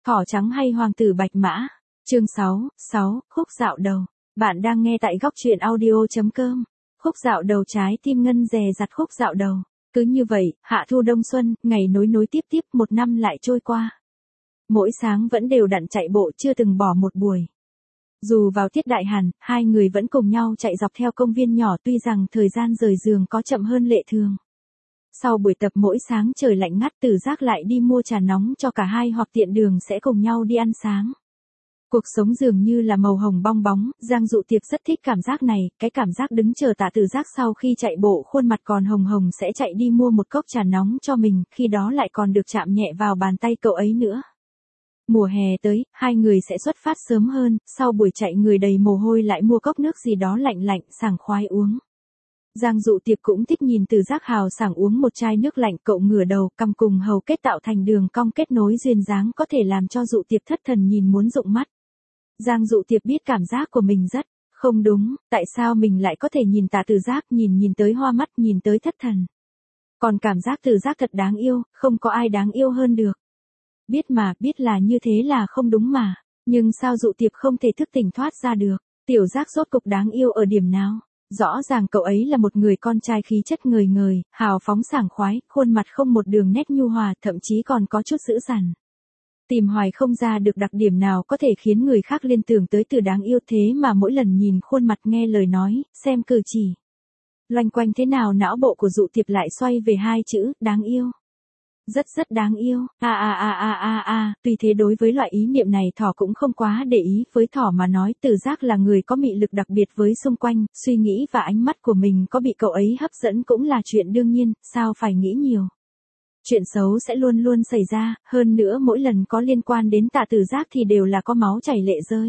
Thỏ trắng hay hoàng tử bạch mã? Chương 6, khúc dạo đầu. Bạn đang nghe tại góc truyện audio.com. Khúc dạo đầu trái tim ngân dè dặt khúc dạo đầu. Cứ như vậy, hạ thu đông xuân, ngày nối tiếp tiếp, một năm lại trôi qua. Mỗi sáng vẫn đều đặn chạy bộ chưa từng bỏ một buổi. Dù vào tiết đại hàn, hai người vẫn cùng nhau chạy dọc theo công viên nhỏ tuy rằng thời gian rời giường có chậm hơn lệ thường. Sau buổi tập mỗi sáng trời lạnh ngắt Tử Giác lại đi mua trà nóng cho cả hai hoặc tiện đường sẽ cùng nhau đi ăn sáng. Cuộc sống dường như là màu hồng bong bóng, Giang Dụ Tiệp rất thích cảm giác này, cái cảm giác đứng chờ Tạ Tử Giác sau khi chạy bộ khuôn mặt còn hồng hồng sẽ chạy đi mua một cốc trà nóng cho mình, khi đó lại còn được chạm nhẹ vào bàn tay cậu ấy nữa. Mùa hè tới, hai người sẽ xuất phát sớm hơn, sau buổi chạy người đầy mồ hôi lại mua cốc nước gì đó lạnh lạnh, sảng khoái uống. Giang Dụ Tiệp cũng thích nhìn Tử Giác hào sảng uống một chai nước lạnh, cậu ngửa đầu, cằm cùng hầu kết tạo thành đường cong kết nối duyên dáng có thể làm cho Dụ Tiệp thất thần nhìn muốn rụng mắt. Giang Dụ Tiệp biết cảm giác của mình rất không đúng, tại sao mình lại có thể nhìn Tạ Tử Giác nhìn tới hoa mắt, nhìn tới thất thần. Còn cảm giác Tử Giác thật đáng yêu, không có ai đáng yêu hơn được. Biết là như thế là không đúng mà, nhưng sao Dụ Tiệp không thể thức tỉnh thoát ra được, Tiểu Giác rốt cục đáng yêu ở điểm nào? Rõ ràng cậu ấy là một người con trai khí chất ngời ngời, hào phóng sảng khoái, khuôn mặt không một đường nét nhu hòa, thậm chí còn có chút dữ dằn. Tìm hoài không ra được đặc điểm nào có thể khiến người khác liên tưởng tới từ đáng yêu, thế mà mỗi lần nhìn khuôn mặt, nghe lời nói, xem cử chỉ, loanh quanh thế nào não bộ của Dụ Tiệp lại xoay về hai chữ, đáng yêu. Rất đáng yêu, tuy thế đối với loại ý niệm này Thỏ cũng không quá để ý, với Thỏ mà nói Tử Giác là người có mị lực đặc biệt với xung quanh, suy nghĩ và ánh mắt của mình có bị cậu ấy hấp dẫn cũng là chuyện đương nhiên, sao phải nghĩ nhiều. Chuyện xấu sẽ luôn luôn xảy ra, hơn nữa mỗi lần có liên quan đến Tạ Tử Giác thì đều là có máu chảy lệ rơi.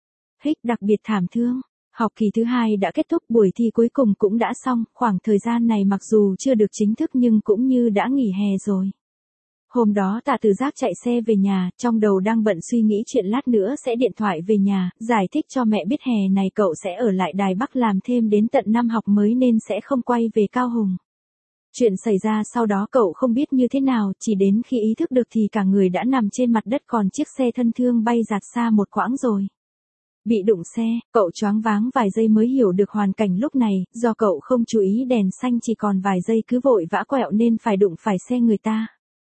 Đặc biệt thảm thương. Học kỳ thứ 2 đã kết thúc, buổi thi cuối cùng cũng đã xong, khoảng thời gian này mặc dù chưa được chính thức nhưng cũng như đã nghỉ hè rồi. Hôm đó Tạ Tử Giác chạy xe về nhà, trong đầu đang bận suy nghĩ chuyện lát nữa sẽ điện thoại về nhà, giải thích cho mẹ biết hè này cậu sẽ ở lại Đài Bắc làm thêm đến tận năm học mới nên sẽ không quay về Cao Hùng. Chuyện xảy ra sau đó cậu không biết như thế nào, chỉ đến khi ý thức được thì cả người đã nằm trên mặt đất, còn chiếc xe thân thương bay giạt xa một quãng rồi. Bị đụng xe, cậu choáng váng vài giây mới hiểu được hoàn cảnh lúc này, do cậu không chú ý đèn xanh chỉ còn vài giây cứ vội vã quẹo nên phải đụng phải xe người ta.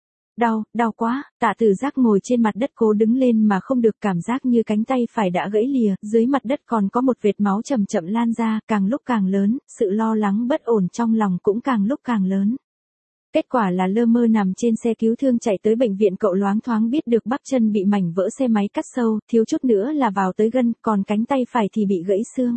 Đau quá, Tạ Tử Giác ngồi trên mặt đất cố đứng lên mà không được, cảm giác như cánh tay phải đã gãy lìa, dưới mặt đất còn có một vệt máu chậm chậm lan ra, càng lúc càng lớn, sự lo lắng bất ổn trong lòng cũng càng lúc càng lớn. Kết quả là lơ mơ nằm trên xe cứu thương chạy tới bệnh viện, cậu loáng thoáng biết được bắp chân bị mảnh vỡ xe máy cắt sâu, thiếu chút nữa là vào tới gân, còn cánh tay phải thì bị gãy xương.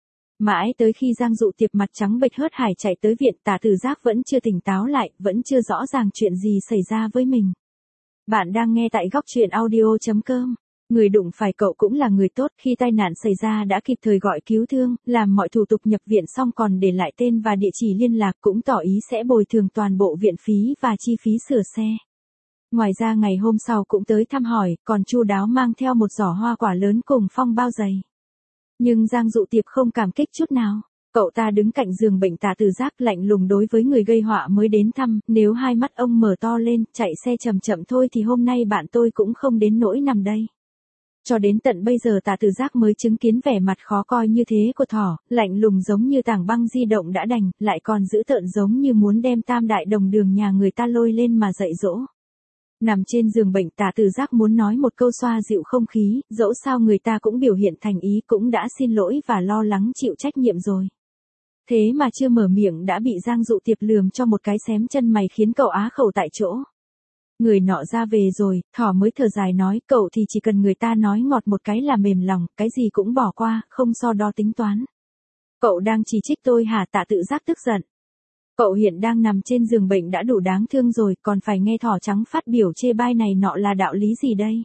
Mãi tới khi Giang Dụ Tiệp mặt trắng bệch hớt hải chạy tới viện, Tạ Tử Giác vẫn chưa tỉnh táo lại, vẫn chưa rõ ràng chuyện gì xảy ra với mình. Bạn đang nghe tại góc truyện audio.com. Người đụng phải cậu cũng là người tốt, khi tai nạn xảy ra đã kịp thời gọi cứu thương, làm mọi thủ tục nhập viện xong còn để lại tên và địa chỉ liên lạc, cũng tỏ ý sẽ bồi thường toàn bộ viện phí và chi phí sửa xe. Ngoài ra ngày hôm sau cũng tới thăm hỏi, còn chu đáo mang theo một giỏ hoa quả lớn cùng phong bao dày. Nhưng Giang Dụ Tiệp không cảm kích chút nào. Cậu ta đứng cạnh giường bệnh Tạ Tử Giác lạnh lùng đối với người gây họa mới đến thăm, nếu hai mắt ông mở to lên, chạy xe chậm chậm thôi thì hôm nay bạn tôi cũng không đến nỗi nằm đây. Cho đến tận bây giờ Tạ Tử Giác mới chứng kiến vẻ mặt khó coi như thế của Thỏ, lạnh lùng giống như tảng băng di động đã đành, lại còn dữ tợn giống như muốn đem tam đại đồng đường nhà người ta lôi lên mà dạy dỗ. Nằm trên giường bệnh Tạ Tử Giác muốn nói một câu xoa dịu không khí, dẫu sao người ta cũng biểu hiện thành ý, cũng đã xin lỗi và lo lắng chịu trách nhiệm rồi. Thế mà chưa mở miệng đã bị Giang Dụ Tiệp lườm cho một cái xém chân mày khiến cậu á khẩu tại chỗ. Người nọ ra về rồi, Thỏ mới thở dài nói, cậu thì chỉ cần người ta nói ngọt một cái là mềm lòng, cái gì cũng bỏ qua, không so đo tính toán. Cậu đang chỉ trích tôi hả? Tạ Tử Giác tức giận. Cậu hiện đang nằm trên giường bệnh đã đủ đáng thương rồi, còn phải nghe Thỏ trắng phát biểu chê bai này nọ là đạo lý gì đây?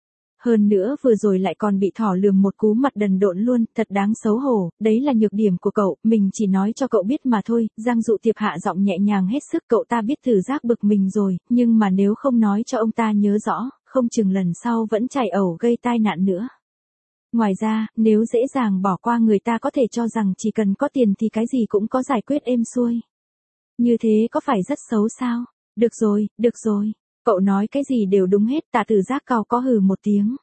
Hơn nữa vừa rồi lại còn bị Thỏ lườm một cú mặt đần độn luôn, thật đáng xấu hổ, đấy là nhược điểm của cậu, mình chỉ nói cho cậu biết mà thôi. Giang Dụ Tiệp hạ giọng nhẹ nhàng hết sức, cậu ta biết Tử Giác bực mình rồi, nhưng mà nếu không nói cho ông ta nhớ rõ, không chừng lần sau vẫn chạy ẩu gây tai nạn nữa. Ngoài ra, nếu dễ dàng bỏ qua người ta có thể cho rằng chỉ cần có tiền thì cái gì cũng có giải quyết êm xuôi. Như thế có phải rất xấu sao? Được rồi. Cậu nói cái gì đều đúng hết. Tạ Tử Giác cau có hừ một tiếng.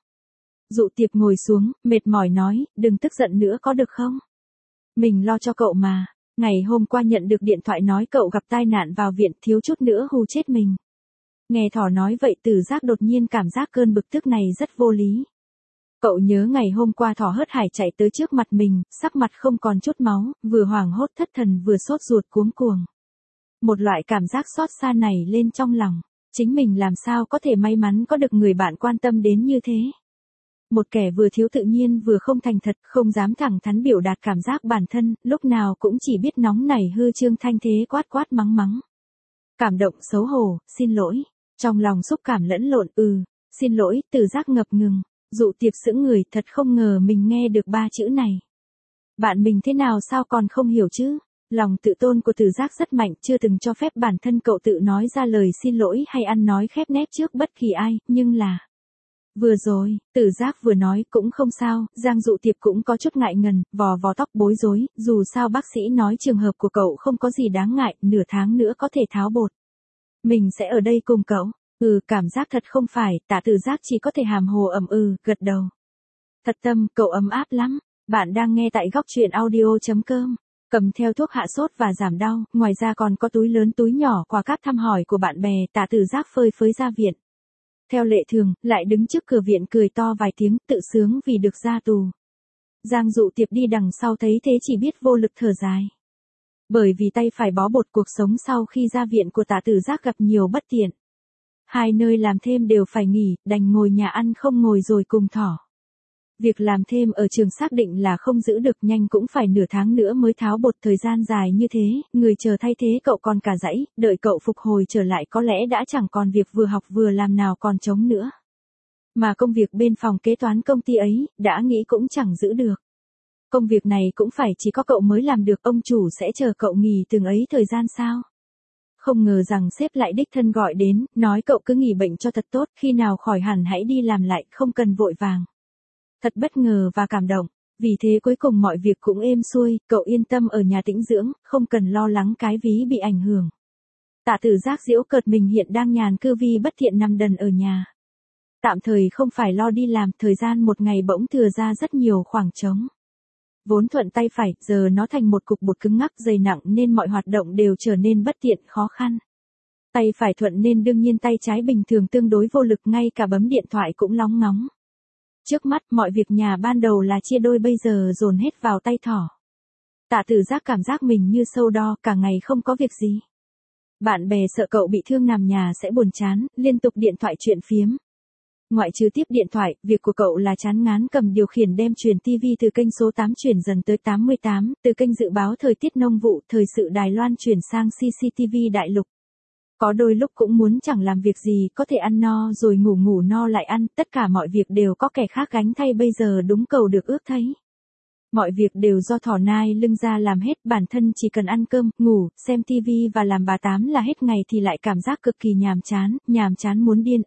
Dụ Tiệp ngồi xuống, mệt mỏi nói, đừng tức giận nữa có được không? Mình lo cho cậu mà. Ngày hôm qua nhận được điện thoại nói cậu gặp tai nạn vào viện, thiếu chút nữa hù chết mình. Nghe Thỏ nói vậy Tử Giác đột nhiên cảm giác cơn bực tức này rất vô lý. Cậu nhớ ngày hôm qua Thỏ hớt hải chạy tới trước mặt mình, sắc mặt không còn chút máu, vừa hoảng hốt thất thần vừa sốt ruột cuống cuồng. Một loại cảm giác xót xa này lên trong lòng. Chính mình làm sao có thể may mắn có được người bạn quan tâm đến như thế. Một kẻ vừa thiếu tự nhiên vừa không thành thật, không dám thẳng thắn biểu đạt cảm giác bản thân, lúc nào cũng chỉ biết nóng nảy hư trương thanh thế quát quát mắng mắng. Cảm động xấu hổ, xin lỗi. Trong lòng xúc cảm lẫn lộn, xin lỗi, Tử Giác ngập ngừng. Dụ Tiệp sững người, thật không ngờ mình nghe được 3 chữ này. Bạn mình thế nào sao còn không hiểu chứ? Lòng tự tôn của Tử Giác rất mạnh, chưa từng cho phép bản thân cậu tự nói ra lời xin lỗi hay ăn nói khép nép trước bất kỳ ai, nhưng là... Vừa rồi, Tử Giác vừa nói cũng không sao, Giang Dụ Tiệp cũng có chút ngại ngần, vò vò tóc bối rối, dù sao bác sĩ nói trường hợp của cậu không có gì đáng ngại, nửa tháng nữa có thể tháo bột. Mình sẽ ở đây cùng cậu. Cảm giác thật không phải, Tạ Tử Giác chỉ có thể hàm hồ gật đầu. Thật tâm, cậu ấm áp lắm. Bạn đang nghe tại góc truyện audio.com. Cầm theo thuốc hạ sốt và giảm đau, ngoài ra còn có túi lớn túi nhỏ quà cáp thăm hỏi của bạn bè, Tạ Tử Giác phơi phới ra viện. Theo lệ thường, lại đứng trước cửa viện cười to vài tiếng, tự sướng vì được ra tù. Giang Dụ Tiệp đi đằng sau thấy thế chỉ biết vô lực thở dài. Bởi vì tay phải bó bột cuộc sống sau khi ra viện của Tạ Tử Giác gặp nhiều bất tiện. 2 nơi làm thêm đều phải nghỉ, đành ngồi nhà ăn không ngồi rồi cùng Thỏ. Việc làm thêm ở trường xác định là không giữ được, nhanh cũng phải nửa tháng nữa mới tháo bột, thời gian dài như thế, người chờ thay thế cậu còn cả dãy, đợi cậu phục hồi trở lại có lẽ đã chẳng còn việc vừa học vừa làm nào còn trống nữa. Mà công việc bên phòng kế toán công ty ấy, đã nghĩ cũng chẳng giữ được. Công việc này cũng phải chỉ có cậu mới làm được, ông chủ sẽ chờ cậu nghỉ từng ấy thời gian sao? Không ngờ rằng sếp lại đích thân gọi đến, nói cậu cứ nghỉ bệnh cho thật tốt, khi nào khỏi hẳn hãy đi làm lại, không cần vội vàng. Thật bất ngờ và cảm động, vì thế cuối cùng mọi việc cũng êm xuôi, cậu yên tâm ở nhà tĩnh dưỡng, không cần lo lắng cái ví bị ảnh hưởng. Tạ Tử Giác giễu cợt mình hiện đang nhàn cư vi bất thiện nằm đần ở nhà. Tạm thời không phải lo đi làm, thời gian một ngày bỗng thừa ra rất nhiều khoảng trống. Vốn thuận tay phải, giờ nó thành một cục bột cứng ngắc dày nặng nên mọi hoạt động đều trở nên bất tiện, khó khăn. Tay phải thuận nên đương nhiên tay trái bình thường tương đối vô lực, ngay cả bấm điện thoại cũng lóng ngóng. Trước mắt mọi việc nhà ban đầu là chia đôi bây giờ dồn hết vào tay Thỏ. Tạ Tử Giác cảm giác mình như sâu đo, cả ngày không có việc gì. Bạn bè sợ cậu bị thương nằm nhà sẽ buồn chán, liên tục điện thoại chuyện phiếm. Ngoại trừ tiếp điện thoại, việc của cậu là chán ngán cầm điều khiển đem truyền TV từ kênh số 8 chuyển dần tới 88, từ kênh dự báo thời tiết nông vụ, thời sự Đài Loan chuyển sang CCTV Đại Lục. Có đôi lúc cũng muốn chẳng làm việc gì, có thể ăn no rồi ngủ no lại ăn, tất cả mọi việc đều có kẻ khác gánh thay, bây giờ đúng cầu được ước thấy. Mọi việc đều do Thỏ nai lưng ra làm hết, bản thân chỉ cần ăn cơm, ngủ, xem TV và làm bà tám là hết ngày thì lại cảm giác cực kỳ nhàm chán muốn điên,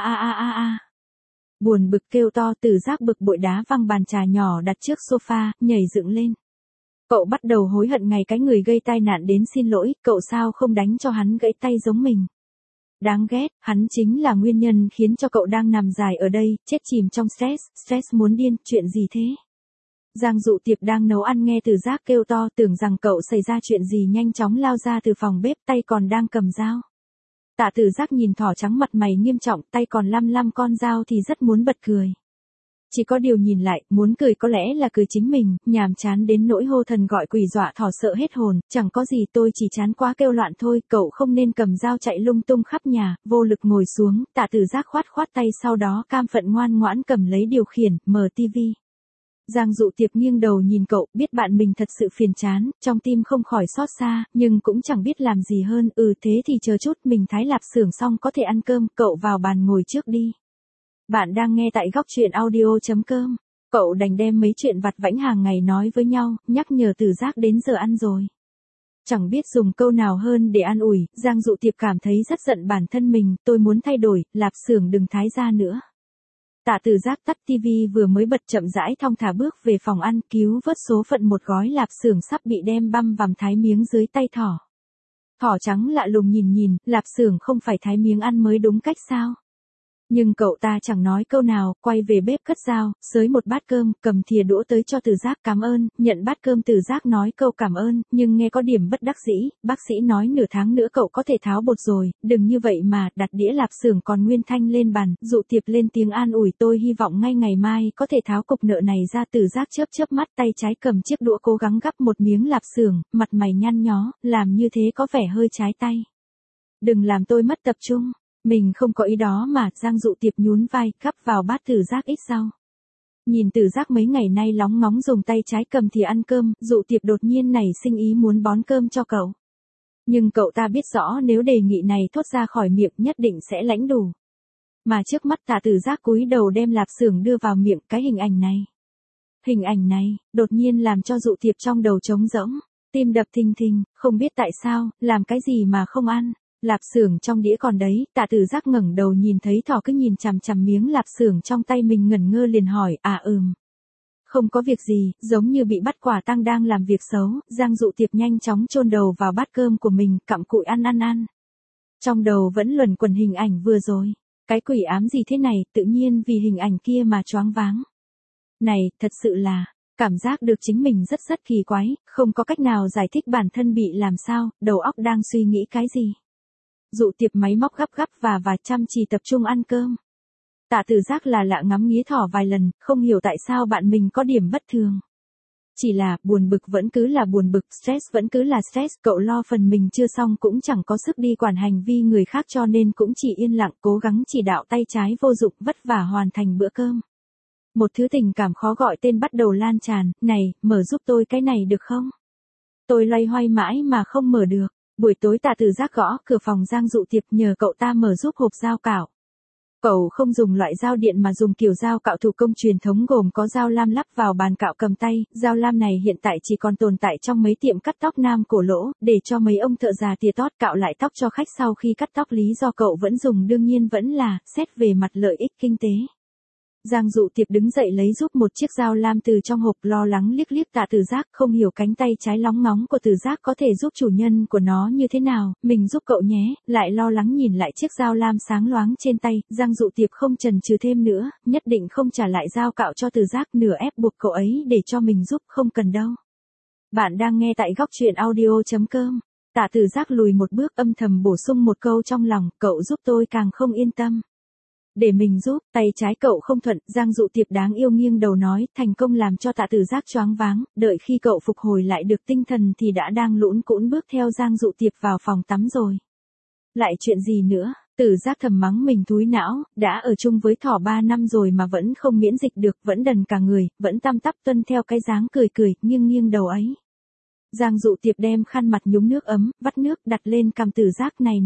Buồn bực kêu to, Tử Giác bực bội đá văng bàn trà nhỏ đặt trước sofa, nhảy dựng lên. Cậu bắt đầu hối hận ngày cái người gây tai nạn đến xin lỗi, cậu sao không đánh cho hắn gãy tay giống mình. Đáng ghét, hắn chính là nguyên nhân khiến cho cậu đang nằm dài ở đây, chết chìm trong stress muốn điên, chuyện gì thế? Giang Dụ Tiệp đang nấu ăn nghe Tử Giác kêu to, tưởng rằng cậu xảy ra chuyện gì nhanh chóng lao ra từ phòng bếp, tay còn đang cầm dao. Tạ Tử Giác nhìn Thỏ trắng mặt mày nghiêm trọng, tay còn lăm con dao thì rất muốn bật cười. Chỉ có điều nhìn lại, muốn cười có lẽ là cười chính mình, nhàm chán đến nỗi hô thần gọi quỷ dọa Thỏ sợ hết hồn, chẳng có gì, tôi chỉ chán quá kêu loạn thôi, cậu không nên cầm dao chạy lung tung khắp nhà, vô lực ngồi xuống, Tạ Tử Giác khoát tay, sau đó cam phận ngoan ngoãn cầm lấy điều khiển, mở tivi. Giang Dụ Tiệp nghiêng đầu nhìn cậu, biết bạn mình thật sự phiền chán, trong tim không khỏi xót xa, nhưng cũng chẳng biết làm gì hơn, thế thì chờ chút mình thái lạp xưởng xong có thể ăn cơm, cậu vào bàn ngồi trước đi. Bạn đang nghe tại góc truyện audio.com. Cậu đành đem mấy chuyện vặt vãnh hàng ngày nói với nhau, nhắc nhở Tử Giác đến giờ ăn rồi. Chẳng biết dùng câu nào hơn để an ủi, Giang Dụ Tiệp cảm thấy rất giận bản thân mình, tôi muốn thay đổi, lạp xưởng đừng thái ra nữa. Tạ Tử Giác tắt tivi vừa mới bật, chậm rãi thong thả bước về phòng ăn, cứu vớt số phận một gói lạp xưởng sắp bị đem băm vằm thái miếng dưới tay Thỏ. Thỏ trắng lạ lùng nhìn nhìn, Lạp Xưởng không phải thái miếng ăn mới đúng cách sao? Nhưng cậu ta chẳng nói câu nào, quay về bếp cất dao, xới một bát cơm, cầm thìa đũa tới cho Từ Giác cảm ơn, nhận bát cơm Từ Giác nói câu cảm ơn, nhưng nghe có điểm bất đắc dĩ, bác sĩ nói nửa tháng nữa cậu có thể tháo bột rồi, đừng như vậy mà, đặt đĩa Lạp Xưởng còn nguyên thanh lên bàn, Dụ Tiệp lên tiếng an ủi tôi hy vọng ngay ngày mai có thể tháo cục nợ này ra. Từ Giác chớp chớp mắt tay trái cầm chiếc đũa cố gắng gắp một miếng Lạp Xưởng, mặt mày nhăn nhó, làm như thế có vẻ hơi trái tay. Đừng làm tôi mất tập trung. Mình không có ý đó mà, Giang Dụ Tiệp nhún vai, gắp vào bát Từ Giác ít rau. Nhìn Từ Giác mấy ngày nay lóng ngóng dùng tay trái cầm thì ăn cơm, Dụ Tiệp đột nhiên nảy sinh ý muốn bón cơm cho cậu. Nhưng cậu ta biết rõ nếu đề nghị này thốt ra khỏi miệng nhất định sẽ lãnh đủ. Mà trước mắt Tạ Từ Giác cúi đầu đem Lạp Xưởng đưa vào miệng, cái hình ảnh này, đột nhiên làm cho Dụ Tiệp trong đầu trống rỗng, tim đập thình thình, không biết tại sao, làm cái gì mà không ăn. Lạp Xưởng trong đĩa còn đấy, Tạ Từ Giác ngẩng đầu nhìn thấy thỏ cứ nhìn chằm chằm miếng Lạp Xưởng trong tay mình ngẩn ngơ liền hỏi, không có việc gì, giống như bị bắt quả tang đang làm việc xấu, Giang Dụ Tiệp nhanh chóng chôn đầu vào bát cơm của mình, cặm cụi ăn. Trong đầu vẫn luẩn quẩn hình ảnh vừa rồi, cái quỷ ám gì thế này, tự nhiên vì hình ảnh kia mà choáng váng. Này, thật sự là, cảm giác được chính mình rất kỳ quái, không có cách nào giải thích bản thân bị làm sao, đầu óc đang suy nghĩ cái gì. Dụ Tiệp máy móc gắp và chăm chỉ tập trung ăn cơm. Tạ Từ Giác là lạ ngắm nghía thỏ vài lần, không hiểu tại sao bạn mình có điểm bất thường. Chỉ là, buồn bực vẫn cứ là buồn bực, stress vẫn cứ là stress, cậu lo phần mình chưa xong cũng chẳng có sức đi quản hành vi người khác cho nên cũng chỉ yên lặng cố gắng chỉ đạo tay trái vô dụng vất vả hoàn thành bữa cơm. Một thứ tình cảm khó gọi tên bắt đầu lan tràn, này, mở giúp tôi cái này được không? Tôi loay hoay mãi mà không mở được. Buổi tối Tạ Từ Giác gõ cửa phòng Giang Dụ Tiệp nhờ cậu ta mở giúp hộp dao cạo. Cậu không dùng loại dao điện mà dùng kiểu dao cạo thủ công truyền thống gồm có dao lam lắp vào bàn cạo cầm tay, dao lam này hiện tại chỉ còn tồn tại trong mấy tiệm cắt tóc nam cổ lỗ, để cho mấy ông thợ già tỉa tót cạo lại tóc cho khách sau khi cắt tóc. Lý do cậu vẫn dùng đương nhiên vẫn là, xét về mặt lợi ích kinh tế. Giang Dụ Tiệp đứng dậy lấy giúp một chiếc dao lam từ trong hộp, lo lắng liếc Tạ Từ Giác, không hiểu cánh tay trái lóng ngóng của Từ Giác có thể giúp chủ nhân của nó như thế nào, mình giúp cậu nhé, lại lo lắng nhìn lại chiếc dao lam sáng loáng trên tay, Giang Dụ Tiệp không chần chừ thêm nữa, nhất định không trả lại dao cạo cho Từ Giác, nửa ép buộc cậu ấy để cho mình giúp, không cần đâu. Bạn đang nghe tại góc truyện audio.com. Tạ Từ Giác lùi một bước âm thầm bổ sung một câu trong lòng, cậu giúp tôi càng không yên tâm. Để mình giúp, tay trái cậu không thuận, Giang Dụ Tiệp đáng yêu nghiêng đầu nói, thành công làm cho Tạ Từ Giác choáng váng, đợi khi cậu phục hồi lại được tinh thần thì đã đang lũn cũn bước theo Giang Dụ Tiệp vào phòng tắm rồi. Lại chuyện gì nữa, Từ Giác thầm mắng mình thúi não, đã ở chung với thỏ 3 năm rồi mà vẫn không miễn dịch được, vẫn đần cả người, vẫn tăm tắp tuân theo cái dáng cười, nghiêng đầu ấy. Giang Dụ Tiệp đem khăn mặt nhúng nước ấm, vắt nước đặt lên cằm Từ Giác này.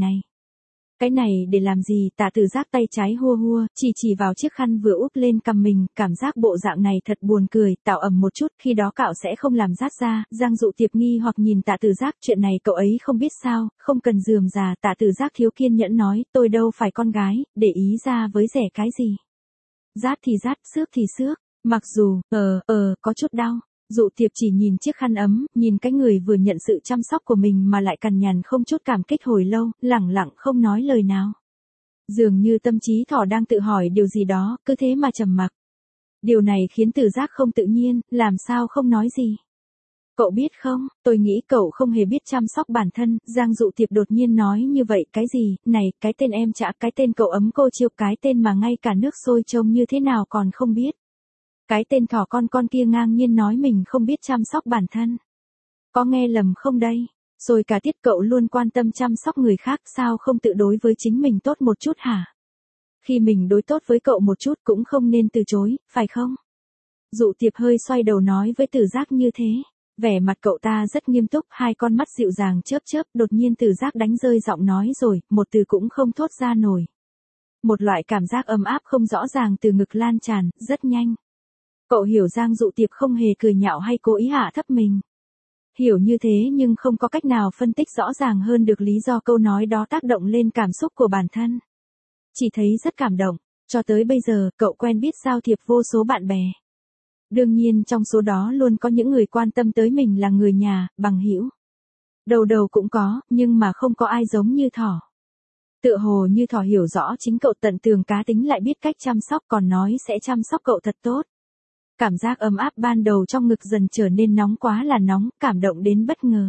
Cái này để làm gì? Tạ Từ Giác tay trái hua, chỉ vào chiếc khăn vừa úp lên cằm mình, cảm giác bộ dạng này thật buồn cười, tạo ẩm một chút, khi đó cạo sẽ không làm rát ra. Giang Dụ Tiệp nghi hoặc nhìn Tạ Từ Giác, chuyện này cậu ấy không biết sao, không cần rườm rà. Tạ Từ Giác thiếu kiên nhẫn nói, tôi đâu phải con gái, để ý ra với rẻ cái gì. Rát thì rát, xước thì xước, mặc dù, có chút đau. Dụ Tiệp chỉ nhìn chiếc khăn ấm, nhìn cái người vừa nhận sự chăm sóc của mình mà lại cằn nhằn không chút cảm kích hồi lâu, lẳng lặng không nói lời nào. Dường như tâm trí thỏ đang tự hỏi điều gì đó, cứ thế mà trầm mặc. Điều này khiến Từ Giác không tự nhiên, làm sao không nói gì. Cậu biết không, tôi nghĩ cậu không hề biết chăm sóc bản thân. Giang Dụ Tiệp đột nhiên nói như vậy. Cái gì? Này, cái tên em chả, cái tên cậu ấm cô chiêu, cái tên mà ngay cả nước sôi trông như thế nào còn không biết. Cái tên thỏ con kia ngang nhiên nói mình không biết chăm sóc bản thân. Có nghe lầm không đây? Rồi cả tiết cậu luôn quan tâm chăm sóc người khác, sao không tự đối với chính mình tốt một chút hả? Khi mình đối tốt với cậu một chút cũng không nên từ chối, phải không? Dụ Tiệp hơi xoay đầu nói với Từ Giác như thế. Vẻ mặt cậu ta rất nghiêm túc, hai con mắt dịu dàng chớp, đột nhiên Từ Giác đánh rơi giọng nói rồi, một từ cũng không thốt ra nổi. Một loại cảm giác ấm áp không rõ ràng từ ngực lan tràn, rất nhanh. Cậu hiểu Giang Dụ Tiệp không hề cười nhạo hay cố ý hạ thấp mình. Hiểu như thế nhưng không có cách nào phân tích rõ ràng hơn được lý do câu nói đó tác động lên cảm xúc của bản thân. Chỉ thấy rất cảm động, cho tới bây giờ cậu quen biết giao thiệp vô số bạn bè. Đương nhiên trong số đó luôn có những người quan tâm tới mình là người nhà, bằng hữu. Đầu đầu cũng có, nhưng mà không có ai giống như thỏ. Tựa hồ như thỏ hiểu rõ chính cậu tận tường cá tính lại biết cách chăm sóc còn nói sẽ chăm sóc cậu thật tốt. Cảm giác ấm áp ban đầu trong ngực dần trở nên nóng quá là nóng, cảm động đến bất ngờ.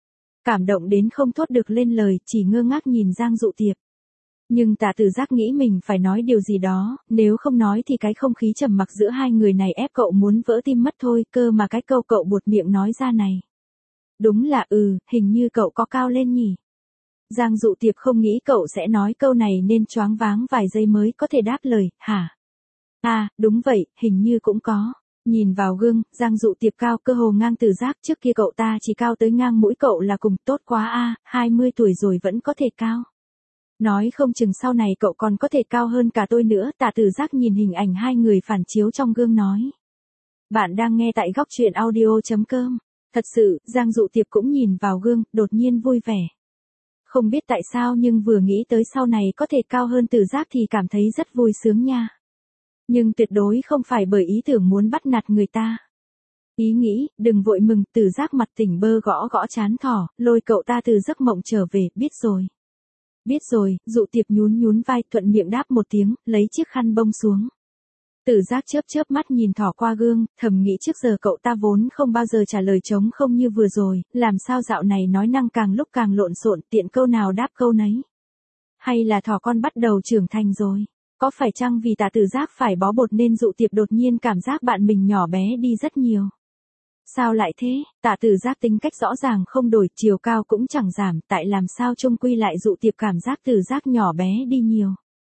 Cảm động đến không thốt được lên lời, chỉ ngơ ngác nhìn Giang Dụ Tiệp. Nhưng Tạ Tử Giác nghĩ mình phải nói điều gì đó, nếu không nói thì cái không khí trầm mặc giữa hai người này ép cậu muốn vỡ tim mất thôi, cơ mà cái câu cậu buột miệng nói ra này. Đúng là hình như cậu có cao lên nhỉ. Giang Dụ Tiệp không nghĩ cậu sẽ nói câu này nên choáng váng vài giây mới có thể đáp lời, hả? À, đúng vậy, hình như cũng có. Nhìn vào gương, Giang Dụ Tiệp cao cơ hồ ngang Tử Giác, trước kia cậu ta chỉ cao tới ngang mũi cậu là cùng, tốt quá a, 20 tuổi rồi vẫn có thể cao. Nói không chừng sau này cậu còn có thể cao hơn cả tôi nữa. Tạ Tử Giác nhìn hình ảnh hai người phản chiếu trong gương nói. Bạn đang nghe tại góc truyện audio.com. Thật sự, Giang Dụ Tiệp cũng nhìn vào gương, đột nhiên vui vẻ. Không biết tại sao nhưng vừa nghĩ tới sau này có thể cao hơn Tử Giác thì cảm thấy rất vui sướng nha. Nhưng tuyệt đối không phải bởi ý tưởng muốn bắt nạt người ta. Ý nghĩ, đừng vội mừng, Tử Giác mặt tỉnh bơ gõ gõ trán thỏ, lôi cậu ta từ giấc mộng trở về, biết rồi. Biết rồi, Dụ Tiệp nhún nhún vai, thuận miệng đáp một tiếng, lấy chiếc khăn bông xuống. Tử Giác chớp chớp mắt nhìn thỏ qua gương, thầm nghĩ trước giờ cậu ta vốn không bao giờ trả lời trống không như vừa rồi, làm sao dạo này nói năng càng lúc càng lộn xộn, tiện câu nào đáp câu nấy. Hay là thỏ con bắt đầu trưởng thành rồi? Có phải chăng vì Tạ Tử Giác phải bó bột nên Dụ Tiệp đột nhiên cảm giác bạn mình nhỏ bé đi rất nhiều? Sao lại thế? Tạ Tử Giác tính cách rõ ràng không đổi, chiều cao cũng chẳng giảm, tại làm sao chung quy lại Dụ Tiệp cảm giác Tử Giác nhỏ bé đi nhiều?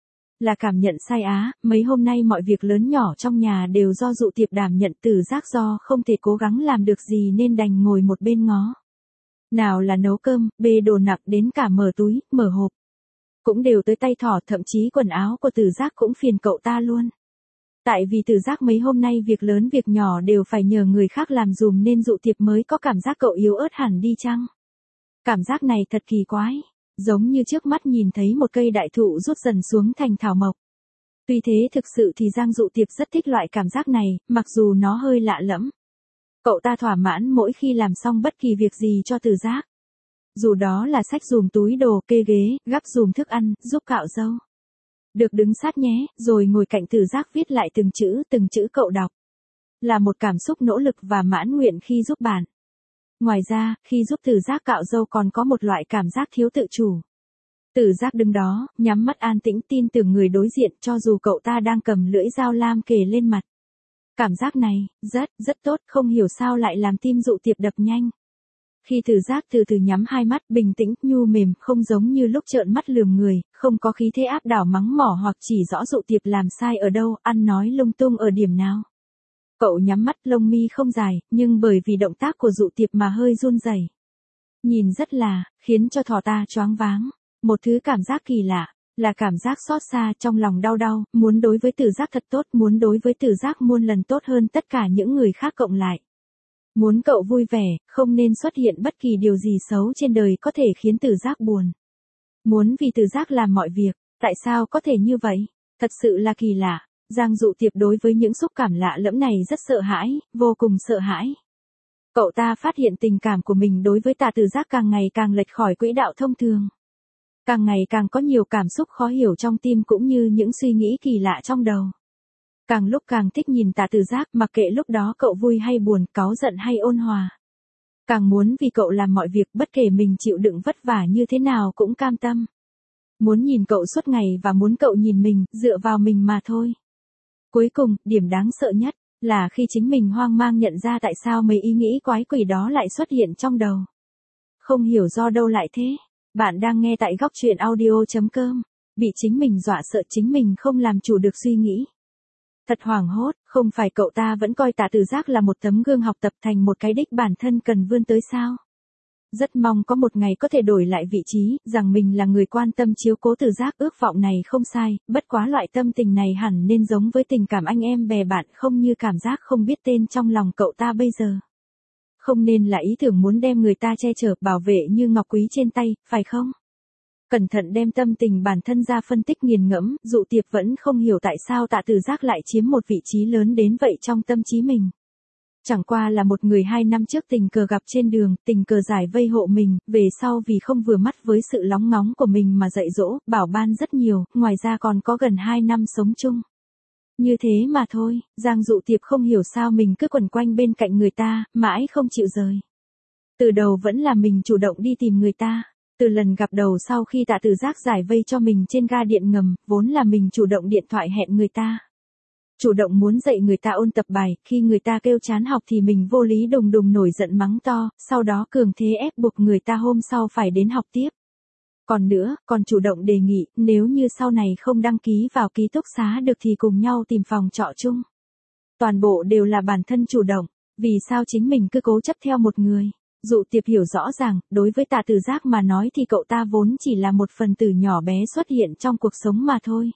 Là cảm nhận sai á, mấy hôm nay mọi việc lớn nhỏ trong nhà đều do Dụ Tiệp đảm nhận, Tử Giác do không thể cố gắng làm được gì nên đành ngồi một bên ngó. Nào là nấu cơm, bê đồ nặng đến cả mở túi, mở hộp. Cũng đều tới tay thỏ, thậm chí quần áo của Tử Giác cũng phiền cậu ta luôn. Tại vì Tử Giác mấy hôm nay việc lớn việc nhỏ đều phải nhờ người khác làm dùm nên Dụ Tiệp mới có cảm giác cậu yếu ớt hẳn đi chăng? Cảm giác này thật kỳ quái, giống như trước mắt nhìn thấy một cây đại thụ rút dần xuống thành thảo mộc. Tuy thế thực sự thì Giang Dụ Tiệp rất thích loại cảm giác này, mặc dù nó hơi lạ lẫm. Cậu ta thỏa mãn mỗi khi làm xong bất kỳ việc gì cho Tử Giác. Dù đó là xách dùm túi đồ, kê ghế, gắp dùm thức ăn, giúp cạo râu. Được đứng sát nhé, rồi ngồi cạnh Tử Giác viết lại từng chữ cậu đọc. Là một cảm xúc nỗ lực và mãn nguyện khi giúp bạn. Ngoài ra, khi giúp Tử Giác cạo râu còn có một loại cảm giác thiếu tự chủ. Tử Giác đứng đó, nhắm mắt an tĩnh tin tưởng người đối diện cho dù cậu ta đang cầm lưỡi dao lam kề lên mặt. Cảm giác này, rất tốt, không hiểu sao lại làm tim Dụ Tiệp đập nhanh. Khi Tử Giác từ từ nhắm hai mắt bình tĩnh, nhu mềm, không giống như lúc trợn mắt lườm người, không có khí thế áp đảo mắng mỏ hoặc chỉ rõ Dụ Tiệp làm sai ở đâu, ăn nói lung tung ở điểm nào. Cậu nhắm mắt, lông mi không dài, nhưng bởi vì động tác của Dụ Tiệp mà hơi run rẩy. Nhìn rất là, khiến cho thỏ ta choáng váng. Một thứ cảm giác kỳ lạ, là cảm giác xót xa trong lòng đau đau, muốn đối với Tử Giác thật tốt, muốn đối với Tử Giác muôn lần tốt hơn tất cả những người khác cộng lại. Muốn cậu vui vẻ, không nên xuất hiện bất kỳ điều gì xấu trên đời có thể khiến Tử Giác buồn. Muốn vì Tử Giác làm mọi việc, tại sao có thể như vậy? Thật sự là kỳ lạ. Giang Dụ Tiệp đối với những xúc cảm lạ lẫm này rất sợ hãi, vô cùng sợ hãi. Cậu ta phát hiện tình cảm của mình đối với Tạ Tử Giác càng ngày càng lệch khỏi quỹ đạo thông thường. Càng ngày càng có nhiều cảm xúc khó hiểu trong tim cũng như những suy nghĩ kỳ lạ trong đầu. Càng lúc càng thích nhìn Tạ Tử Giác, mặc kệ lúc đó cậu vui hay buồn, cáu giận hay ôn hòa. Càng muốn vì cậu làm mọi việc, bất kể mình chịu đựng vất vả như thế nào cũng cam tâm. Muốn nhìn cậu suốt ngày và muốn cậu nhìn mình, dựa vào mình mà thôi. Cuối cùng, điểm đáng sợ nhất là khi chính mình hoang mang nhận ra tại sao mấy ý nghĩ quái quỷ đó lại xuất hiện trong đầu. Không hiểu do đâu lại thế. Bạn đang nghe tại góc truyện audio.com. Bị chính mình dọa sợ, chính mình không làm chủ được suy nghĩ. Thật hoảng hốt, không phải cậu ta vẫn coi Tạ Tử Giác là một tấm gương học tập thành một cái đích bản thân cần vươn tới sao? Rất mong có một ngày có thể đổi lại vị trí, rằng mình là người quan tâm chiếu cố Tử Giác, ước vọng này không sai, bất quá loại tâm tình này hẳn nên giống với tình cảm anh em bè bạn, không như cảm giác không biết tên trong lòng cậu ta bây giờ. Không nên là ý tưởng muốn đem người ta che chở, bảo vệ như ngọc quý trên tay, phải không? Cẩn thận đem tâm tình bản thân ra phân tích nghiền ngẫm, Dụ Tiệp vẫn không hiểu tại sao Tạ Tử Giác lại chiếm một vị trí lớn đến vậy trong tâm trí mình. Chẳng qua là một người 2 năm trước tình cờ gặp trên đường, tình cờ giải vây hộ mình, về sau vì không vừa mắt với sự lóng ngóng của mình mà dạy dỗ, bảo ban rất nhiều, ngoài ra còn có gần 2 năm sống chung. Như thế mà thôi, Giang Dụ Tiệp không hiểu sao mình cứ quẩn quanh bên cạnh người ta, mãi không chịu rời. Từ đầu vẫn là mình chủ động đi tìm người ta. Từ lần gặp đầu sau khi Tạ Tử Giác giải vây cho mình trên ga điện ngầm, vốn là mình chủ động điện thoại hẹn người ta. Chủ động muốn dạy người ta ôn tập bài, khi người ta kêu chán học thì mình vô lý đùng đùng nổi giận mắng to, sau đó cường thế ép buộc người ta hôm sau phải đến học tiếp. Còn nữa, còn chủ động đề nghị, nếu như sau này không đăng ký vào ký túc xá được thì cùng nhau tìm phòng trọ chung. Toàn bộ đều là bản thân chủ động, vì sao chính mình cứ cố chấp theo một người. Dụ Tiệp hiểu rõ ràng, đối với Tạ Tử Giác mà nói thì cậu ta vốn chỉ là một phần tử nhỏ bé xuất hiện trong cuộc sống mà thôi.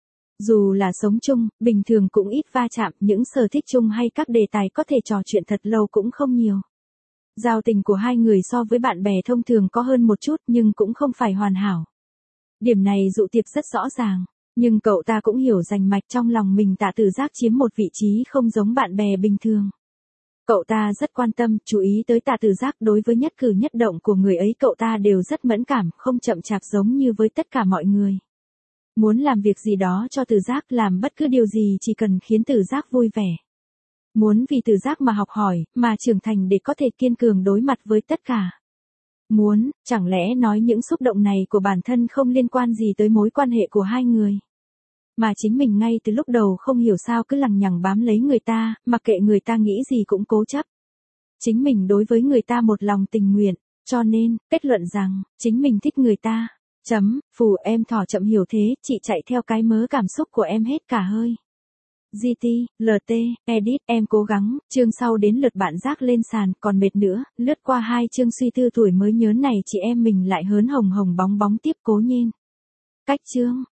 Dù là sống chung, bình thường cũng ít va chạm, những sở thích chung hay các đề tài có thể trò chuyện thật lâu cũng không nhiều. Giao tình của hai người so với bạn bè thông thường có hơn một chút nhưng cũng không phải hoàn hảo. Điểm này Dụ Tiệp rất rõ ràng, nhưng cậu ta cũng hiểu rành mạch trong lòng mình Tạ Tử Giác chiếm một vị trí không giống bạn bè bình thường. Cậu ta rất quan tâm, chú ý tới Tạ Tử Giác, đối với nhất cử nhất động của người ấy cậu ta đều rất mẫn cảm, không chậm chạp giống như với tất cả mọi người. Muốn làm việc gì đó cho Tử Giác, làm bất cứ điều gì chỉ cần khiến Tử Giác vui vẻ. Muốn vì Tử Giác mà học hỏi, mà trưởng thành để có thể kiên cường đối mặt với tất cả. Muốn, chẳng lẽ nói những xúc động này của bản thân không liên quan gì tới mối quan hệ của hai người. Mà chính mình ngay từ lúc đầu không hiểu sao cứ lằng nhằng bám lấy người ta, mặc kệ người ta nghĩ gì cũng cố chấp. Chính mình đối với người ta một lòng tình nguyện, cho nên, kết luận rằng, chính mình thích người ta. Phù em thỏ chậm hiểu thế, chị chạy theo cái mớ cảm xúc của em hết cả hơi. GT, LT, edit, em cố gắng, chương sau đến lượt bạn Giác lên sàn, còn mệt nữa, lướt qua 2 chương suy tư tuổi mới nhớ này chị em mình lại hớn hồng hồng bóng bóng tiếp cố nhiên. Cách chương.